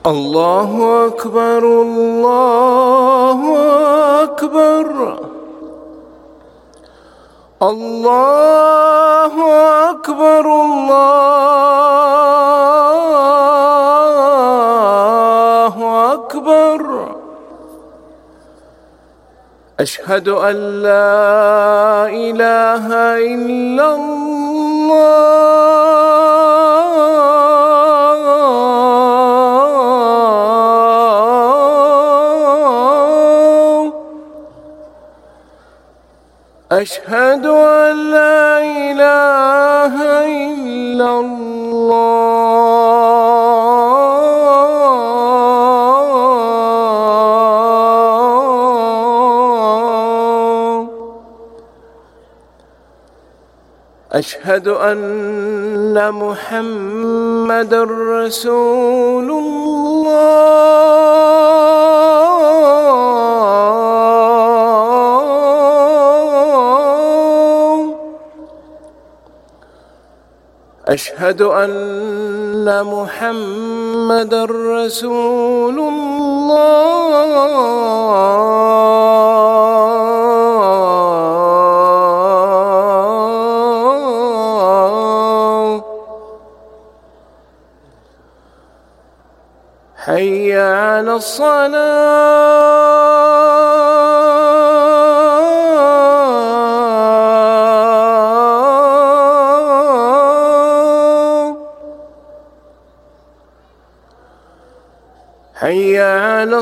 الله أكبر الله أكبر الله أكبر الله أكبر. أشهد أن لا إله إلا الله. أشهد أن لا إله إلا الله. أشهد أن محمدًا رسول الله. أشهد أن محمدًا رسول الله. حي على الصلاة. حي على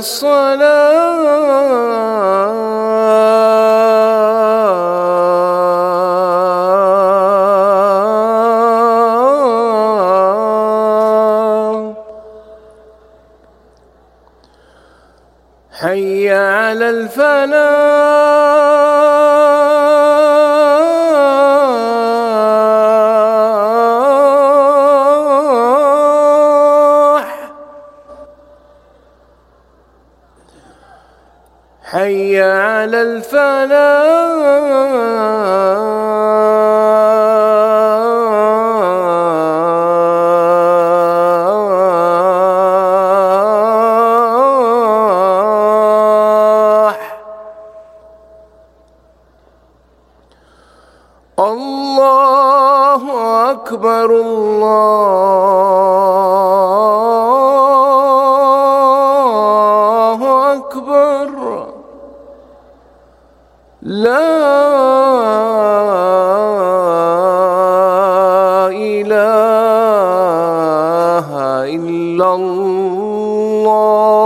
الصلاة. حي على الفلاح. حي على الفلاح. الله أكبر الله أكبر. لا إله إلا الله.